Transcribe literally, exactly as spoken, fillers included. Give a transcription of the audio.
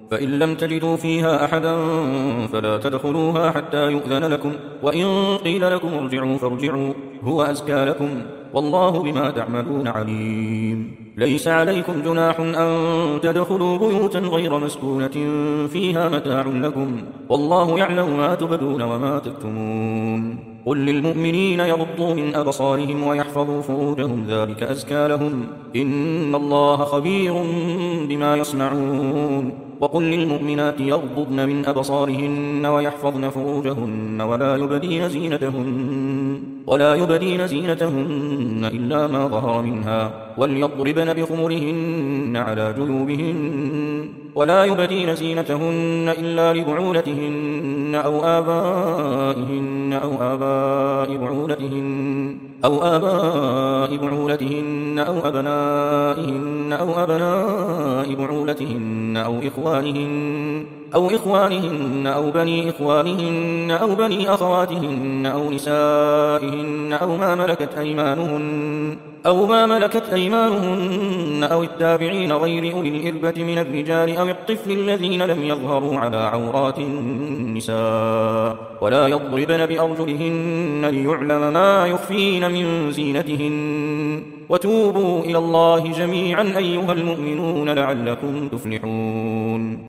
فإن لم تجدوا فيها أحدا فلا تدخلوها حتى يؤذن لكم، وإن قيل لكم ارجعوا فارجعوا هو أزكى لكم، والله بما تعملون عليم. ليس عليكم جناح أن تدخلوا بيوتا غير مسكونة فيها متاع لكم، والله يعلم ما تبدون وما تكتمون. قل للمؤمنين يغضوا من أبصارهم ويحفظوا فروجهم ذلك أزكى لهم، إن الله خبير بما يصنعون. وقل للمؤمنات يغضضن من أبصارهن ويحفظن فروجهن ولا يبدين زينتهن ولا يبدين زينتهن إلا ما ظهر منها، وليضربن بخمرهن على جيوبهن، ولا يبدين زينتهن إلا لبعولتهن أو آبائهن أو آباء بعولتهن أو آباء بعولتهن أو أبنائهن أو أبناء بعولتهن أو إخوانهن أو إخوانهن أو بني إخوانهن أو بني أخواتهن أو نسائهن أو ما ملكت أيمانهن أو ما ملكت أيمانهن أو التابعين غير أولي الإربة من الرجال أو الطفل الذين لم يظهروا على عورات النساء، ولا يضربن بأرجلهن ليعلم ما يخفين من زينتهن، وتوبوا إلى الله جميعا أيها المؤمنون لعلكم تفلحون.